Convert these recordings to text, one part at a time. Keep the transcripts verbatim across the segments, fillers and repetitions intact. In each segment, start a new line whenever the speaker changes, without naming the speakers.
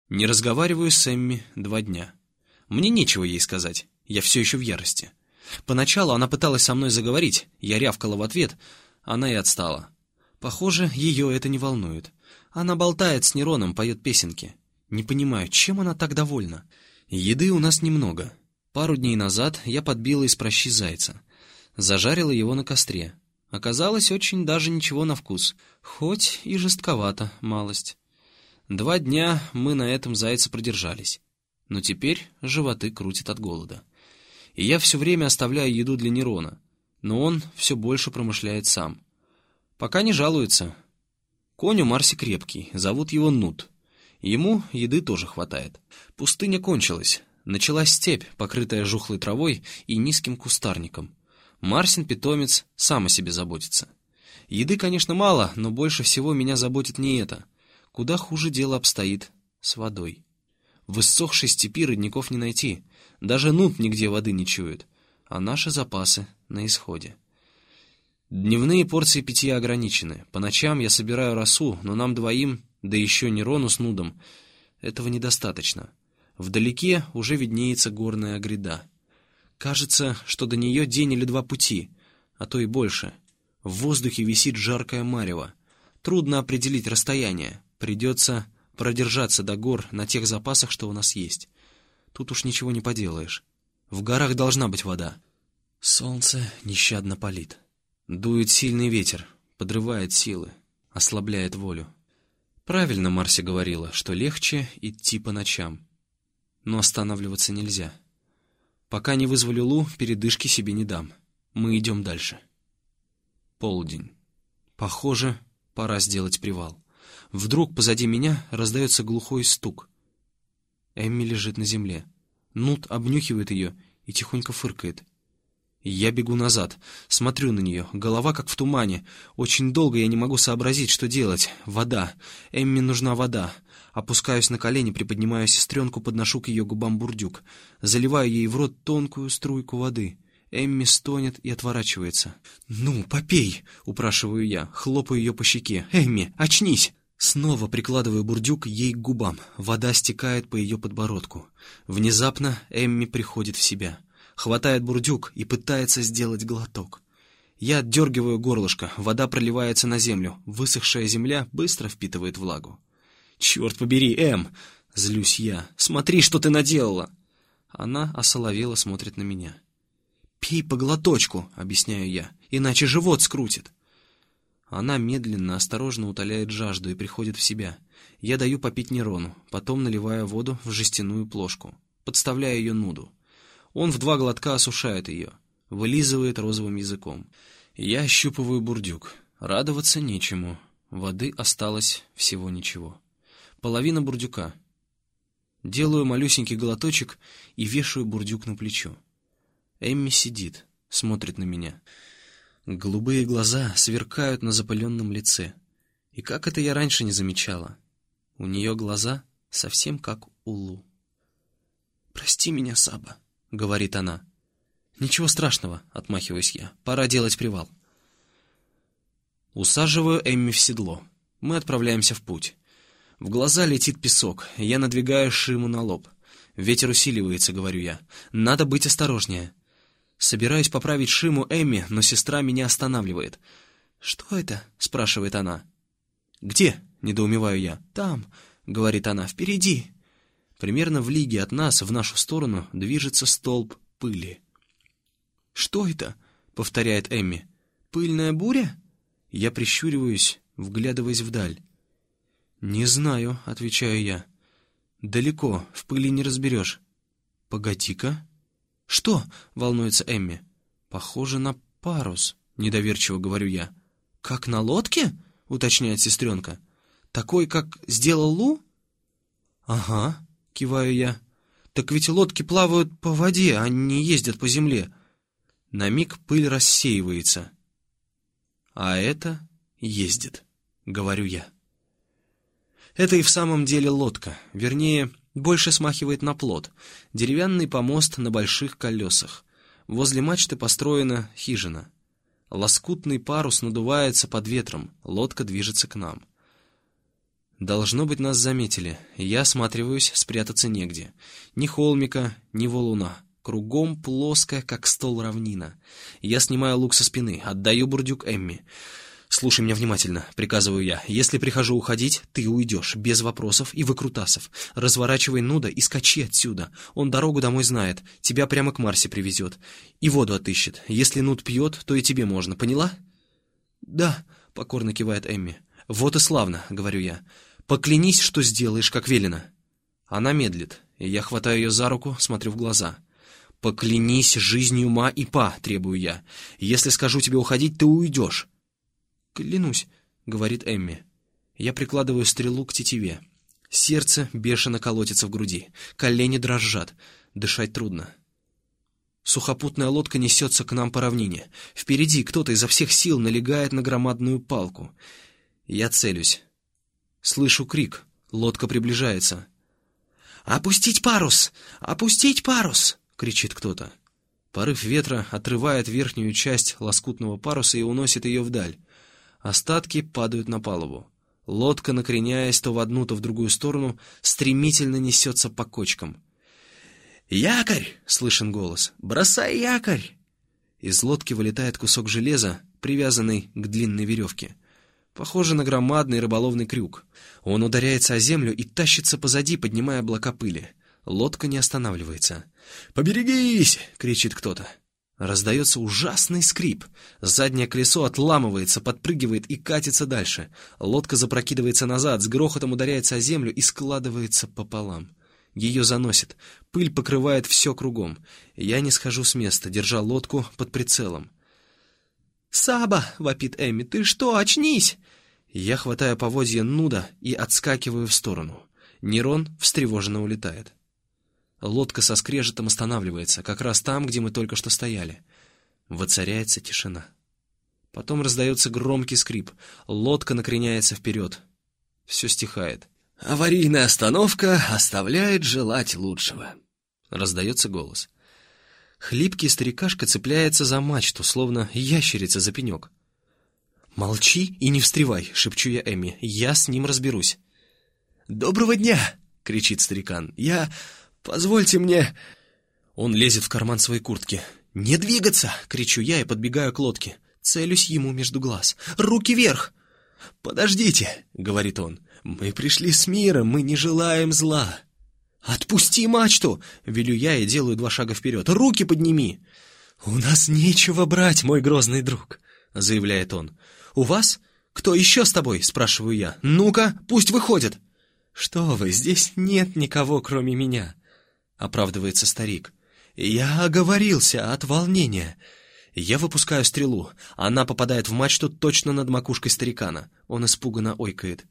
Не разговариваю с Эмми два дня. Мне нечего ей сказать, я все еще в ярости. Поначалу она пыталась со мной заговорить, я рявкала в ответ, она и отстала. Похоже, ее это не волнует. Она болтает с Нероном, поет песенки. Не понимаю, чем она так довольна. Еды у нас немного. Пару дней назад я подбила из пращи зайца. Зажарила его на костре. Оказалось, очень даже ничего на вкус, хоть и жестковато, малость. Два дня мы на этом зайце продержались, но теперь животы крутят от голода. И я все время оставляю еду для Нерона, но он все больше промышляет сам. Пока не жалуется. Конь у Марси крепкий, зовут его Нут. Ему еды тоже хватает. Пустыня кончилась, началась степь, покрытая жухлой травой и низким кустарником. Марсин питомец сам о себе заботится. Еды, конечно, мало, но больше всего меня заботит не это. Куда хуже дело обстоит с водой. В иссохшей степи родников не найти. Даже Нут нигде воды не чует. А наши запасы на исходе. Дневные порции питья ограничены. По ночам я собираю росу, но нам двоим, да еще Нерону с Нудом, этого недостаточно. Вдалеке уже виднеется горная гряда. Кажется, что до нее день или два пути, а то и больше. В воздухе висит жаркое марево. Трудно определить расстояние. Придется продержаться до гор на тех запасах, что у нас есть. Тут уж ничего не поделаешь. В горах должна быть вода. Солнце нещадно палит. Дует сильный ветер, подрывает силы, ослабляет волю. Правильно Марси говорила, что легче идти по ночам. Но останавливаться нельзя. Пока не вызвали Лу, передышки себе не дам. Мы идем дальше. Полдень. Похоже, пора сделать привал. Вдруг позади меня раздается глухой стук. Эмми лежит на земле. Нут обнюхивает ее и тихонько фыркает. Я бегу назад, смотрю на нее, голова как в тумане. Очень долго я не могу сообразить, что делать. Вода. Эмми нужна вода. Опускаюсь на колени, приподнимаю сестренку, подношу к ее губам бурдюк. Заливаю ей в рот тонкую струйку воды. Эмми стонет и отворачивается. «Ну, попей!» — упрашиваю я, хлопаю ее по щеке. «Эмми, очнись!» Снова прикладываю бурдюк ей к губам. Вода стекает по ее подбородку. Внезапно Эмми приходит в себя. Хватает бурдюк и пытается сделать глоток. Я отдергиваю горлышко, вода проливается на землю. Высохшая земля быстро впитывает влагу. «Черт побери, Эм!» — злюсь я. «Смотри, что ты наделала!» Она осоловела смотрит на меня. «Пей по глоточку», — объясняю я, — «иначе живот скрутит». Она медленно, осторожно утоляет жажду и приходит в себя. Я даю попить Нерону, потом наливаю воду в жестяную плошку, подставляю ее Нуду. Он в два глотка осушает ее, вылизывает розовым языком. Я ощупываю бурдюк. Радоваться нечему. Воды осталось всего ничего. Половина бурдюка. Делаю малюсенький глоточек и вешаю бурдюк на плечо. Эмми сидит, смотрит на меня. Голубые глаза сверкают на запыленном лице. И как это я раньше не замечала? У нее глаза совсем как у Лу. «Прости меня, Саба», — говорит она. «Ничего страшного», — отмахиваюсь я. «Пора делать привал». Усаживаю Эмми в седло. Мы отправляемся в путь. В глаза летит песок. Я надвигаю шиму на лоб. «Ветер усиливается», — говорю я. «Надо быть осторожнее». Собираюсь поправить шиму Эмми, но сестра меня останавливает. «Что это?» — спрашивает она. «Где?» — недоумеваю я. «Там», — говорит она, — «впереди». Примерно в лиге от нас, в нашу сторону, движется столб пыли. «Что это?» — повторяет Эмми. «Пыльная буря?» Я прищуриваюсь, вглядываясь вдаль. «Не знаю», — отвечаю я. «Далеко, в пыли не разберешь». «Погоди-ка». «Что?» — волнуется Эмми. «Похоже на парус», — недоверчиво говорю я. «Как на лодке?» — уточняет сестренка. «Такой, как сделал Лу?» «Ага», — киваю я. «Так ведь лодки плавают по воде, а не ездят по земле». На миг пыль рассеивается. «А это ездит», — говорю я. Это и в самом деле лодка, вернее, больше смахивает на плот. Деревянный помост на больших колесах. Возле мачты построена хижина. Лоскутный парус надувается под ветром, лодка движется к нам. Должно быть, нас заметили. Я осматриваюсь, спрятаться негде. Ни холмика, ни валуна. Кругом плоская, как стол, равнина. Я снимаю лук со спины, отдаю бурдюк Эмми. «Слушай меня внимательно», — приказываю я. «Если прихожу уходить, ты уйдешь, без вопросов и выкрутасов. Разворачивай Нуда и скачи отсюда. Он дорогу домой знает, тебя прямо к Марсе привезет. И воду отыщет. Если Нуд пьет, то и тебе можно, поняла?» «Да», — покорно кивает Эмми. «Вот и славно», — говорю я. «Поклянись, что сделаешь, как велено». Она медлит, и я хватаю ее за руку, смотрю в глаза. «Поклянись жизнью Ма и Па», — требую я. «Если скажу тебе уходить, ты уйдешь». «Клянусь», — говорит Эмми. Я прикладываю стрелу к тетиве. Сердце бешено колотится в груди. Колени дрожат. Дышать трудно. Сухопутная лодка несется к нам по равнине. Впереди кто-то изо всех сил налегает на громадную палку. Я целюсь. Слышу крик. Лодка приближается. «Опустить парус! Опустить парус!» — кричит кто-то. Порыв ветра отрывает верхнюю часть лоскутного паруса и уносит ее вдаль. Остатки падают на палубу. Лодка, накреняясь то в одну, то в другую сторону, стремительно несется по кочкам. «Якорь!» — слышен голос. «Бросай якорь!» Из лодки вылетает кусок железа, привязанный к длинной веревке. Похоже на громадный рыболовный крюк. Он ударяется о землю и тащится позади, поднимая облака пыли. Лодка не останавливается. «Поберегись!» — кричит кто-то. Раздается ужасный скрип. Заднее колесо отламывается, подпрыгивает и катится дальше. Лодка запрокидывается назад, с грохотом ударяется о землю и складывается пополам. Ее заносит. Пыль покрывает все кругом. Я не схожу с места, держа лодку под прицелом. «Саба!» — вопит Эмми. «Ты что, очнись!» Я хватаю поводья Нуда и отскакиваю в сторону. Нерон встревоженно улетает. Лодка со скрежетом останавливается, как раз там, где мы только что стояли. Воцаряется тишина. Потом раздается громкий скрип. Лодка накреняется вперед. Все стихает. «Аварийная остановка оставляет желать лучшего», — раздается голос. Хлипкий старикашка цепляется за мачту, словно ящерица за пенек. «Молчи и не встревай», — шепчу я Эмми. «Я с ним разберусь». «Доброго дня!» — кричит старикан. «Я... Позвольте мне...» Он лезет в карман своей куртки. «Не двигаться!» — кричу я и подбегаю к лодке. Целюсь ему между глаз. «Руки вверх!» «Подождите!» — говорит он. «Мы пришли с миром, мы не желаем зла!» «Отпусти мачту!» — велю я и делаю два шага вперед. «Руки подними!» «У нас нечего брать, мой грозный друг!» — заявляет он. «У вас? Кто еще с тобой?» — спрашиваю я. «Ну-ка, пусть выходят!» «Что вы, здесь нет никого, кроме меня!» — оправдывается старик. «Я оговорился от волнения». Я выпускаю стрелу. Она попадает в мачту точно над макушкой старикана. Он испуганно ойкает.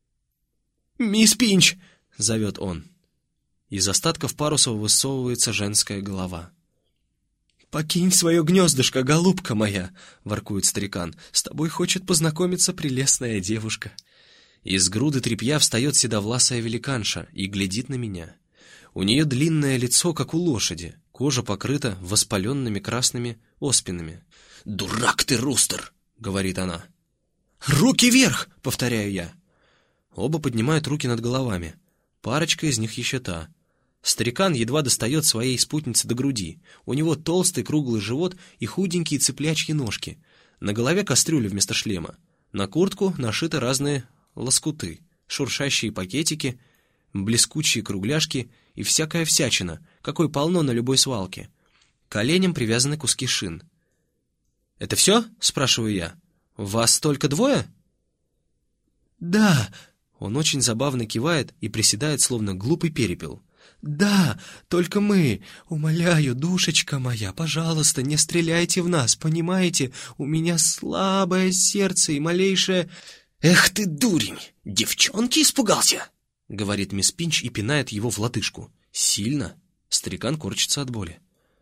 «Мисс Пинч!» — зовет он. Из остатков паруса высовывается женская голова. «Покинь свое гнездышко, голубка моя!» — воркует старикан. «С тобой хочет познакомиться прелестная девушка». Из груды тряпья встает седовласая великанша и глядит на меня. У нее длинное лицо, как у лошади, кожа покрыта воспаленными красными оспинами. «Дурак ты, Рустер!» — говорит она. «Руки вверх!» — повторяю я. Оба поднимают руки над головами. Парочка из них еще та. Старикан едва достает своей спутнице до груди. У него толстый круглый живот и худенькие цыплячьи ножки. На голове кастрюля вместо шлема. На куртку нашиты разные лоскуты, шуршащие пакетики, блескучие кругляшки и всякая всячина, какой полно на любой свалке. К коленям привязаны куски шин. «Это все?» — спрашиваю я. «Вас только двое?» «Да!» — он очень забавно кивает и приседает, словно глупый перепел. «Да, только мы. Умоляю, душечка моя, пожалуйста, не стреляйте в нас, понимаете? У меня слабое сердце и малейшее...» «Эх ты, дурень! Девчонки испугался!» — говорит мисс Пинч и пинает его в лодыжку. Сильно. Старикан корчится от боли.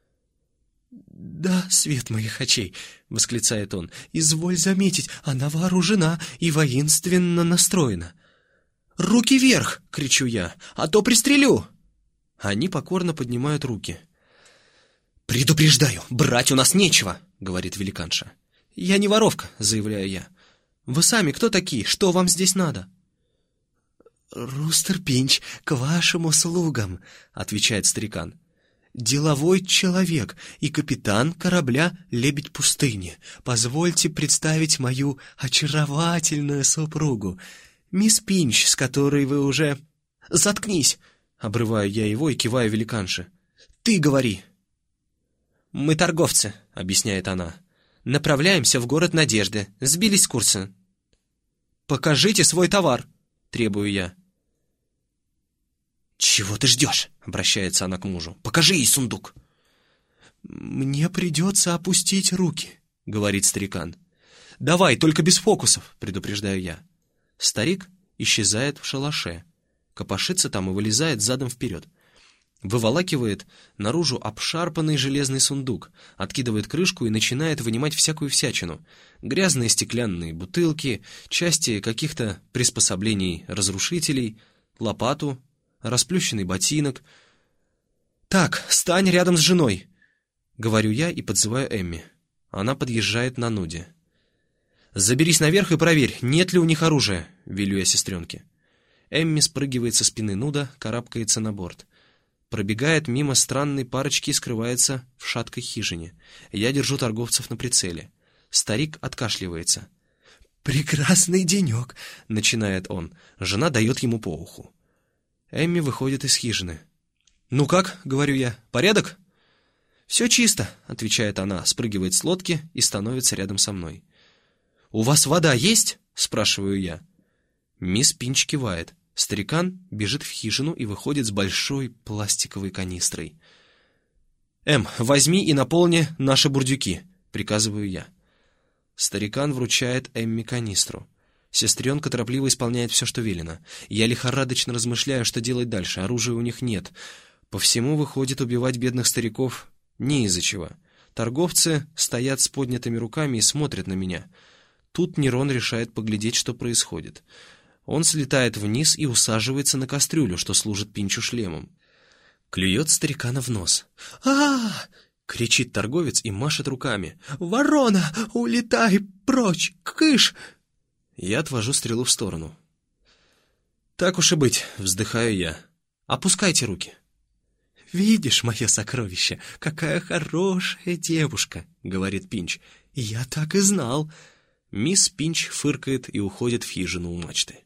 «Да, свет моих очей!» — восклицает он. «Изволь заметить, она вооружена и воинственно настроена». «Руки вверх!» — кричу я. «А то пристрелю!» Они покорно поднимают руки. «Предупреждаю, брать у нас нечего!» — говорит великанша. «Я не воровка!» — заявляю я. «Вы сами кто такие? Что вам здесь надо?»
«Рустер Пинч, к вашим услугам», — отвечает старикан. «Деловой человек и капитан корабля «Лебедь пустыни». Позвольте представить мою очаровательную супругу, мисс Пинч, с которой вы уже...» «Заткнись!» — обрываю я его и киваю великанше. «Ты говори!» «Мы торговцы», — объясняет она. «Направляемся в город Надежды. Сбились с курса». «Покажите свой товар», — требую я. «Чего ты ждешь?» — обращается она к мужу. «Покажи ей сундук». «Мне придется опустить руки», — говорит старикан. «Давай, только без фокусов», — предупреждаю я. Старик исчезает в шалаше, копошится там и вылезает задом вперед. Выволакивает наружу обшарпанный железный сундук, откидывает крышку и начинает вынимать всякую всячину. Грязные стеклянные бутылки, части каких-то приспособлений-разрушителей, лопату, расплющенный ботинок. «Так, стань рядом с женой», — говорю я и подзываю Эмми. Она подъезжает на Нуде. «Заберись наверх и проверь, нет ли у них оружия», — велю я сестренке. Эмми спрыгивает со спины Нуда, карабкается на борт. Пробегает мимо странной парочки и скрывается в шаткой хижине. Я держу торговцев на прицеле. Старик откашливается. «Прекрасный денек», — начинает он. Жена дает ему по уху. Эмми выходит из хижины. «Ну как?» — говорю я. «Порядок?» «Все чисто», — отвечает она, спрыгивает с лодки и становится рядом со мной. «У вас вода есть?» — спрашиваю я. Мисс Пинч кивает. Старикан бежит в хижину и выходит с большой пластиковой канистрой. «Эм, возьми и наполни наши бурдюки», — приказываю я. Старикан вручает Эмми канистру. Сестренка торопливо исполняет все, что велено. Я лихорадочно размышляю, что делать дальше. Оружия у них нет. По всему выходит, убивать бедных стариков не из-за чего. Торговцы стоят с поднятыми руками и смотрят на меня. Тут Нерон решает поглядеть, что происходит. Он слетает вниз и усаживается на кастрюлю, что служит Пинчу шлемом. Клюет старикана в нос. а кричит торговец и машет руками. «Ворона, улетай прочь! Кыш!» Я отвожу стрелу в сторону. «Так уж и быть», — вздыхаю я. «Опускайте руки». «Видишь, мое сокровище, какая хорошая девушка», — говорит Пинч. «Я так и знал». Мисс Пинч фыркает и уходит в хижину у мачты.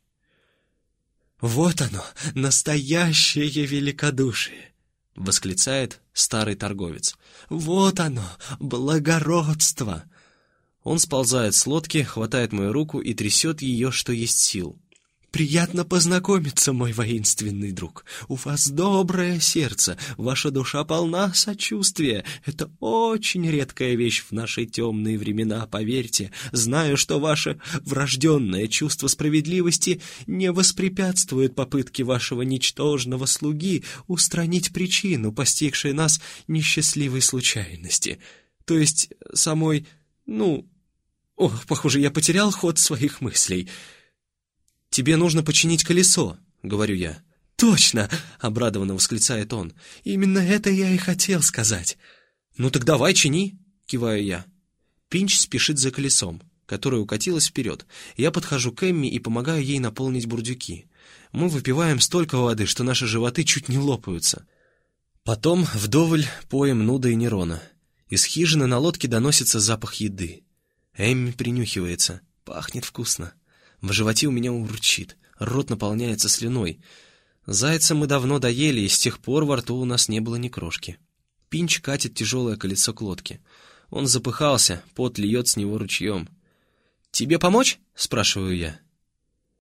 «Вот оно, настоящее великодушие!» — восклицает старый торговец. «Вот оно, благородство!» Он сползает с лодки, хватает мою руку и трясет ее, что есть сил. «Приятно познакомиться, мой воинственный друг. У вас доброе сердце, ваша душа полна сочувствия. Это очень редкая вещь в наши темные времена, поверьте. Знаю, что ваше врожденное чувство справедливости не воспрепятствует попытке вашего ничтожного слуги устранить причину, постигшей нас несчастливой случайности. То есть самой... ну... Ох, похоже, я потерял ход своих мыслей». «Тебе нужно починить колесо», — говорю я. «Точно!» — обрадованно восклицает он. «Именно это я и хотел сказать». «Ну так давай, чини!» — киваю я. Пинч спешит за колесом, которое укатилось вперед. Я подхожу к Эмми и помогаю ей наполнить бурдюки. Мы выпиваем столько воды, что наши животы чуть не лопаются. Потом вдоволь поем Нуда и Нерона. Из хижины на лодке доносится запах еды. Эмми принюхивается. Пахнет вкусно. В животе у меня урчит, рот наполняется слюной. Зайца мы давно доели, и с тех пор во рту у нас не было ни крошки. Пинч катит тяжелое колесо к лодке. Он запыхался, пот льет с него ручьем. «Тебе помочь?» — спрашиваю я.